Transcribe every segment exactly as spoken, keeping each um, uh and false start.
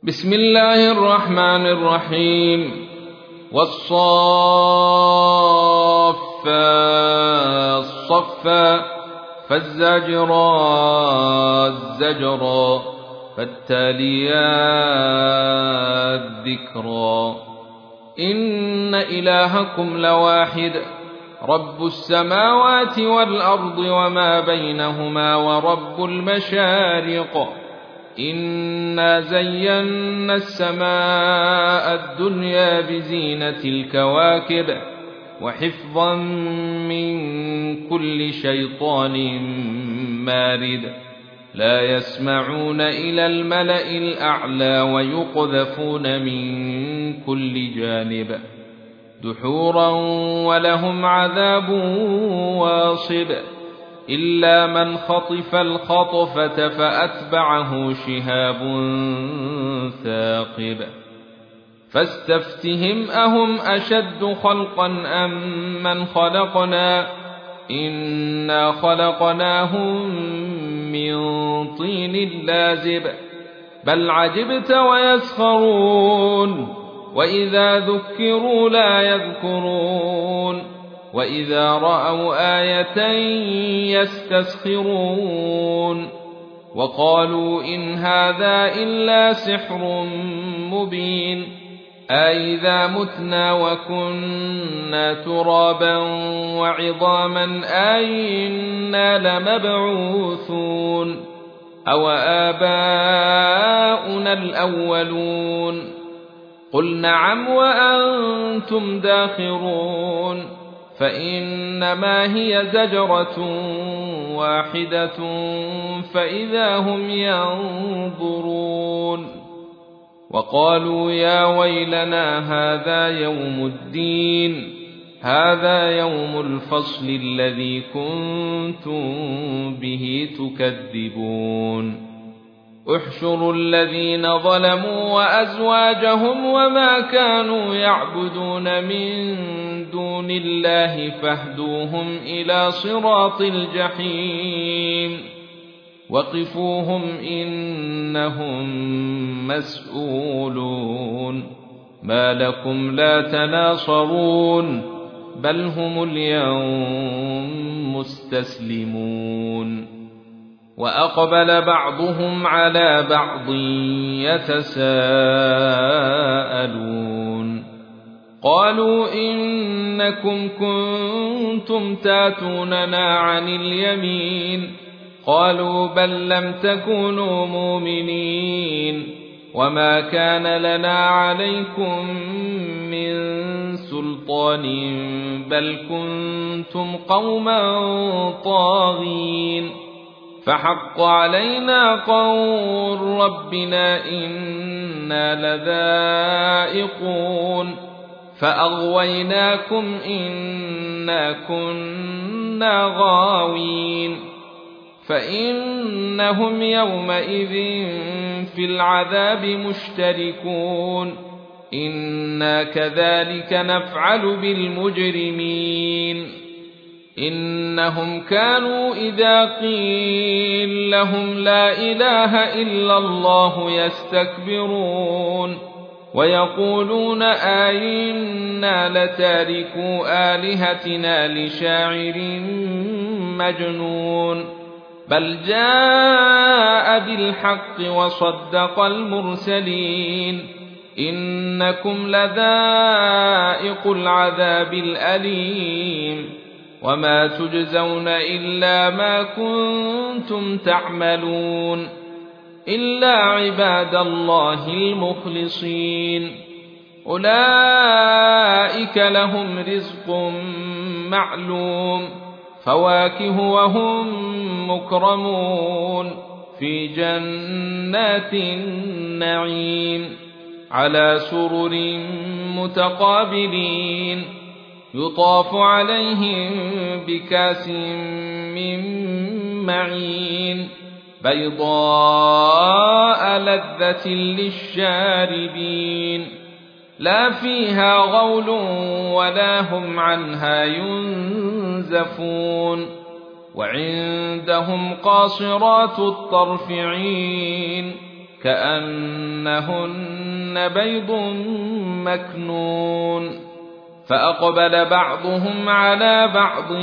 بسم الله الرحمن الرحيم والصافات صفا فالزاجرات زجرا فالتاليات ذكرا إن إلهكم لواحد رب السماوات والأرض وما بينهما ورب المشارق إنا زينا السماء الدنيا بزينة الكواكب وحفظا من كل شيطان مارد لا يسمعون إلى الملأ الأعلى ويقذفون من كل جانب دحورا ولهم عذاب واصب إلا من خطف الخطفة فأتبعه شهاب ثاقب فاستفتهم أهم أشد خلقا أم من خلقنا إنا خلقناهم من طين لازب بل عجبت ويسخرون وإذا ذكروا لا يذكرون وإذا رأوا آية يستسخرون وقالوا إن هذا إلا سحر مبين أإذا متنا وكنا ترابا وعظاما أإنا لمبعوثون أو آباؤنا الأولون قل نعم وأنتم داخرون فإنما هي زجرة واحدة فإذا هم ينظرون وقالوا يا ويلنا هذا يوم الدين هذا يوم الفصل الذي كنتم به تكذبون احشروا الذين ظلموا وأزواجهم وما كانوا يعبدون من دون الله فاهدوهم إلى صراط الجحيم وقفوهم إنهم مسؤولون ما لكم لا تناصرون بل هم اليوم مستسلمون وأقبل بعضهم على بعض يتساءلون قالوا إنكم كنتم تاتوننا عن اليمين قالوا بل لم تكونوا مؤمنين وما كان لنا عليكم من سلطان بل كنتم قوما طاغين فحق علينا قول ربنا إنا لذائقون فأغويناكم إنا كنا غاوين فإنهم يومئذ في العذاب مشتركون إنا كذلك نفعل بالمجرمين إنهم كانوا إذا قيل لهم لا إله إلا الله يستكبرون ويقولون أئنا لتاركو آلهتنا لشاعر مجنون بل جاء بالحق وصدق المرسلين إنكم لذائق العذاب الأليم وما تجزون إلا ما كنتم تعملون إلا عباد الله المخلصين أولئك لهم رزق معلوم فواكه وهم مكرمون في جنات النعيم على سرر متقابلين يطاف عليهم بكاس من معين بيضاء لذة للشاربين لا فيها غول ولا هم عنها ينزفون وعندهم قاصرات الطرف عين كأنهن بيض مكنون فأقبل بعضهم على بعض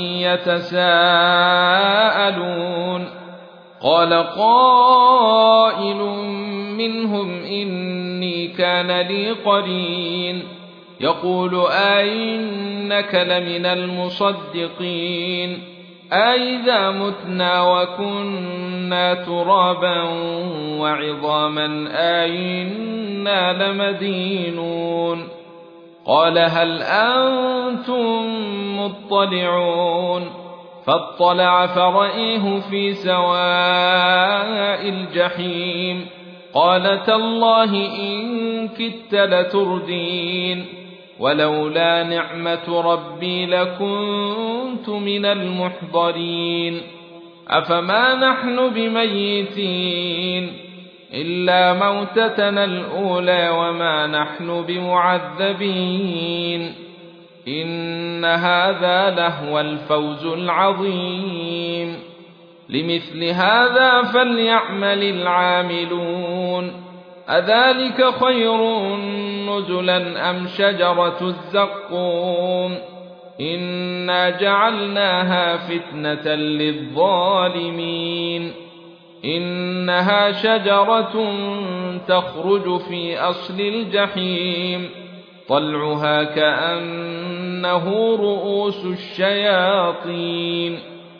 يتساءلون قال قائل منهم إني كان لي قرين يقول أئنك لمن المصدقين أئذا متنا وكنا ترابا وعظاما أئنا لمدينون قال هل أنتم مطلعون فاطلع فرأيه في سواء الجحيم قال تالله إن كدت لتردين ولولا نعمة ربي لكنت من المحضرين أفما نحن بميتين إلا موتتنا الأولى وما نحن بمعذبين إن هذا لهو الفوز العظيم لمثل هذا فليعمل العاملون أذلك خير نزلا أم شجرة الزقوم إنا جعلناها فتنة للظالمين إنها شجرة تخرج في أصل الجحيم طلعها كأنه رؤوس الشياطين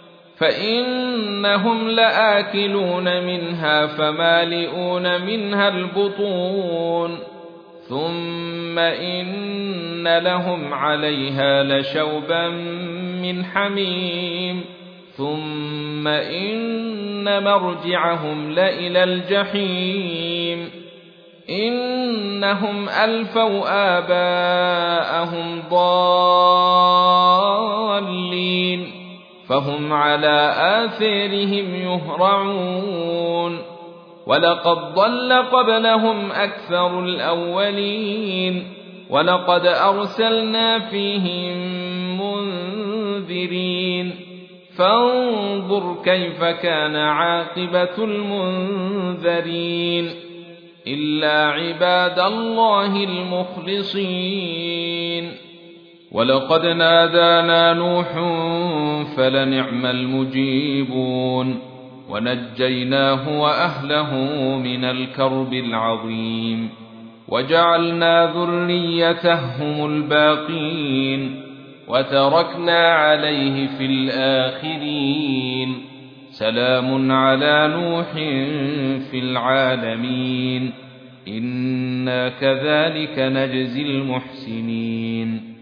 فإنهم لآكلون منها فمالئون منها البطون ثم إن لهم عليها لشوبا من حميم ثم إن مرجعهم لإلى الجحيم إنهم ألفوا آباءهم ضالين فهم على آثارهم يهرعون ولقد ضل قبلهم أكثر الأولين ولقد أرسلنا فيهم منذرين فانظر كيف كان عاقبة المنذرين إلا عباد الله المخلصين ولقد نادانا نوح فلنعم المجيبون ونجيناه وأهله من الكرب العظيم وجعلنا ذريته هم الباقين وتركنا عليه في الآخرين سلام على نوح في العالمين إنا كذلك نجزي المحسنين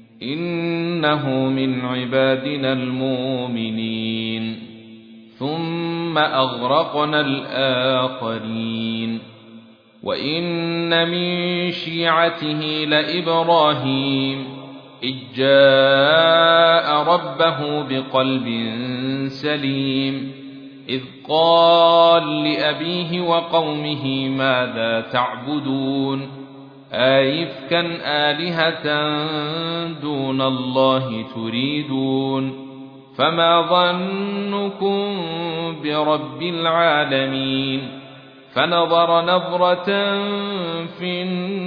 إنه من عبادنا المؤمنين ثم أغرقنا الآخرين وإن من شيعته لإبراهيم إذ جاء ربه بقلب سليم إذ قال لأبيه وقومه ماذا تعبدون أئفكا آلهة دون الله تريدون فما ظنكم برب العالمين فنظر نظرة في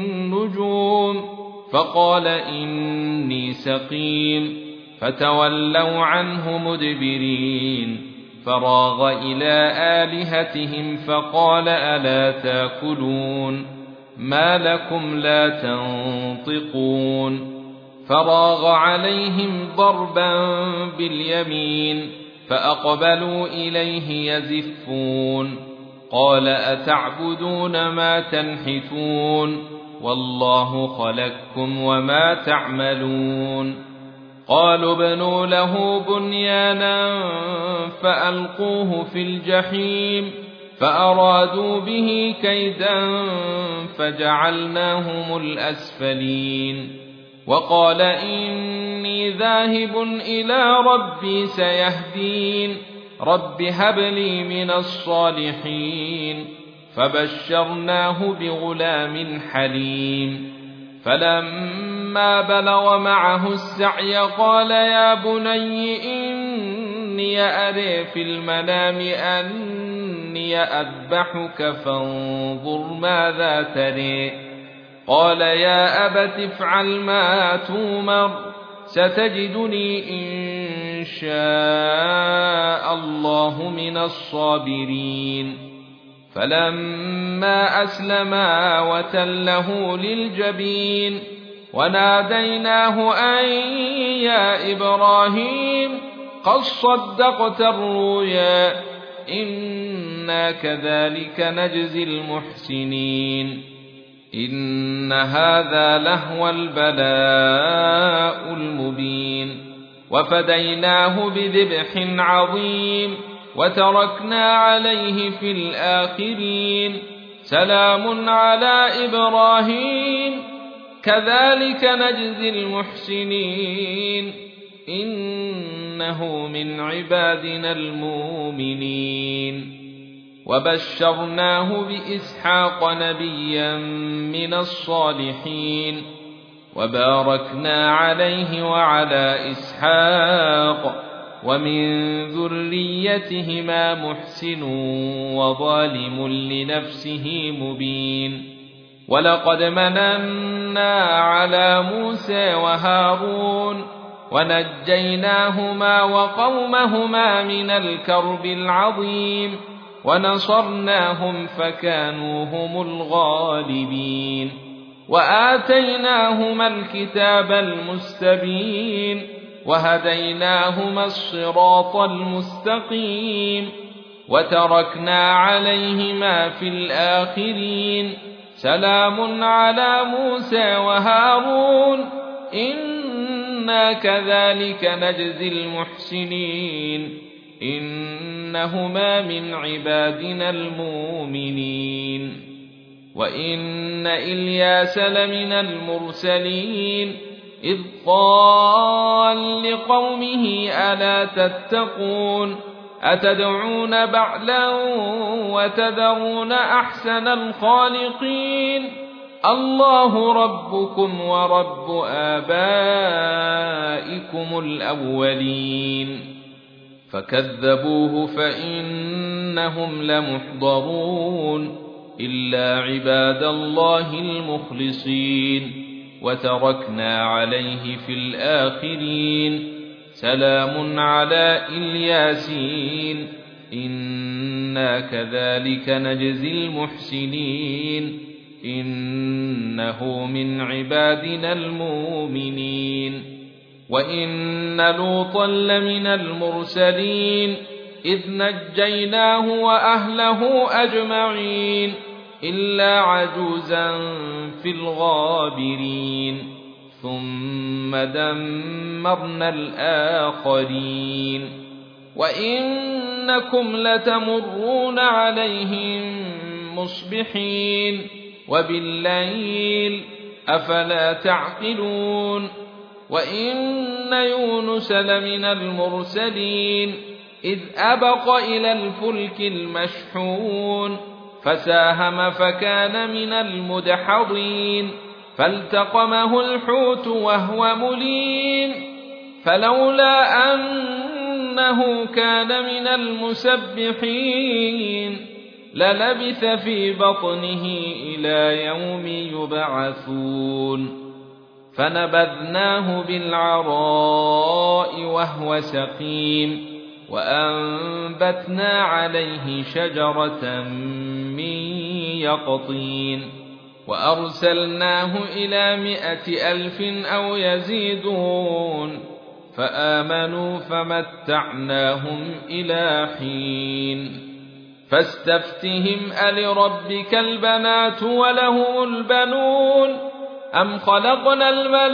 النجوم فقال إني سقيم فتولوا عنه مدبرين فراغ إلى آلهتهم فقال ألا تاكلون ما لكم لا تنطقون فراغ عليهم ضربا باليمين فأقبلوا إليه يزفون قال أتعبدون ما تنحتون والله خلقكم وما تعملون قالوا ابنوا له بنيانا فألقوه في الجحيم فأرادوا به كيدا فجعلناهم الأسفلين وقال إني ذاهب إلى ربي سيهدين رب هب لي من الصالحين فبشرناه بغلام حليم فلما بلغ معه السعي قال يا بني إني أرى في المنام أني إني أذبحك فانظر ماذا تري. قال يا أبت افعل ما تؤمر ستجدني إن شاء الله من الصابرين. فلما أسلما وتله للجبين وناديناه أن يا إبراهيم قد صدقت الرؤيا إنا كذلك نجزي المحسنين. إن هذا لهو البلاء المبين. وفديناه بذبح عظيم وتركنا عليه في الآخرين. سلام على إبراهيم كذلك نجزي المحسنين إنه من عبادنا المؤمنين. وبشرناه بإسحاق نبيا من الصالحين وباركنا عليه وعلى إسحاق ومن ذريتهما محسن وظالم لنفسه مبين. ولقد مننا على موسى وهارون ونجيناهما وقومهما من الكرب العظيم ونصرناهم فكانوا هم الغالبين. وآتيناهما الكتاب المستبين وهديناهما الصراط المستقيم وتركنا عليهما في الآخرين. سلام على موسى وهارون إنا كذلك نجزي المحسنين إنهما من عبادنا المؤمنين. وإن إلياس لمن المرسلين إذ قال لقومه ألا تتقون أتدعون بعلا وتذرون أحسن الخالقين الله ربكم ورب آبائكم الأولين. فكذبوه فإنهم لمحضرون إلا عباد الله المخلصين. وتركنا عليه في الآخرين. سلام على الياسين إنا كذلك نجزي المحسنين إنه من عبادنا المؤمنين. وإن لوطا لمن المرسلين إذ نجيناه وأهله أجمعين إلا عجوزا في الغابرين ثم دمرنا الآخرين. وإنكم لتمرون عليهم مصبحين وبالليل أفلا تعقلون. وإن يونس لمن المرسلين إذ أبق إلى الفلك المشحون فساهم فكان من المدحضين فالتقمه الحوت وهو مليم فلولا أنه كان من المسبحين للبث في بطنه إلى يوم يبعثون. فنبذناه بالعراء وهو سقيم وأنبتنا عليه شجرة من يقطين وأرسلناه إلى مائة ألف أو يزيدون فآمنوا فمتعناهم إلى حين. فاستفتهم ألربك البنات وله البنون أم خلقنا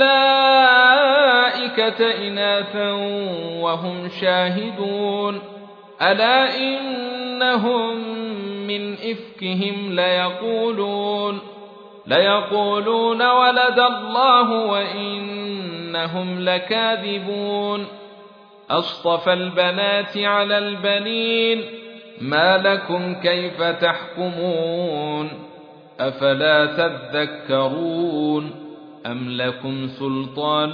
الملائكة إناثا وهم شاهدون ألا إنهم من إفكهم ليقولون ليقولون ولد الله وإنهم لكاذبون. أصطفى البنات على البنين ما لكم كيف تحكمون أفلا تذكرون أم لكم سلطان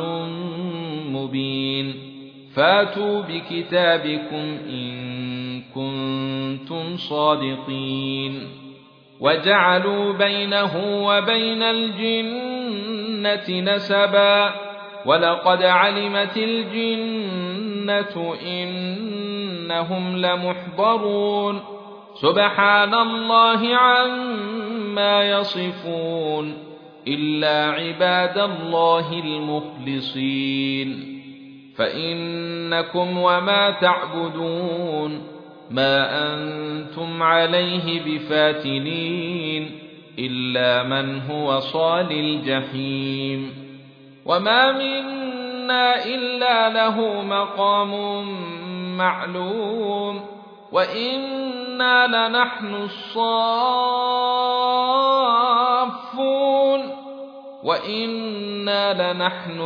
مبين. فاتوا بكتابكم إن كنتم كنتم صادقين وجعلوا بينه وبين الجنة نسبا ولقد علمت الجنة إنهم لمحضرون سبحان الله عما يصفون إلا عباد الله المخلصين فإنكم وما تعبدون ما أنتم عليه بفاتنين إلا من هو صال الجحيم وما منا إلا له مقام معلوم وإنا لنحن الصافون وإنا لنحن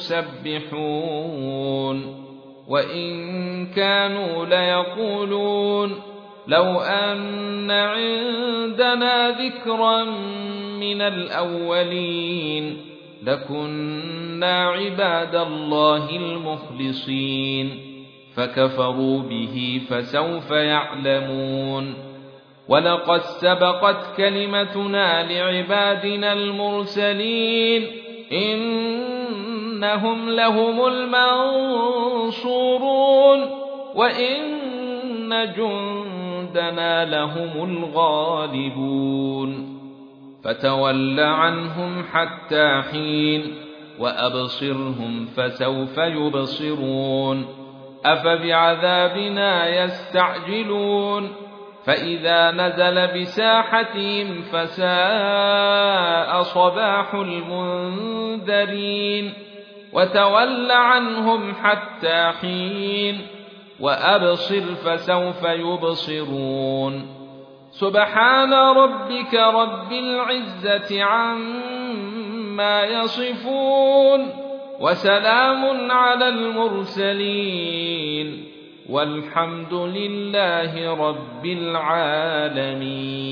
المسبحون وإن كانوا ليقولون لو أن عندنا ذكرا من الأولين لكنا عباد الله المخلصين فكفروا به فسوف يعلمون ولقد سبقت كلمتنا لعبادنا المرسلين إنهم لهم المنصورون وإن جندنا لهم الغالبون فتول عنهم حتى حين وأبصرهم فسوف يبصرون أفبعذابنا يستعجلون فإذا نزل بساحتهم فساء صباح المنذرين وتول عنهم حتى حين وأبصر فسوف يبصرون سبحان ربك رب العزة عما يصفون وسلام على المرسلين والحمد لله رب العالمين.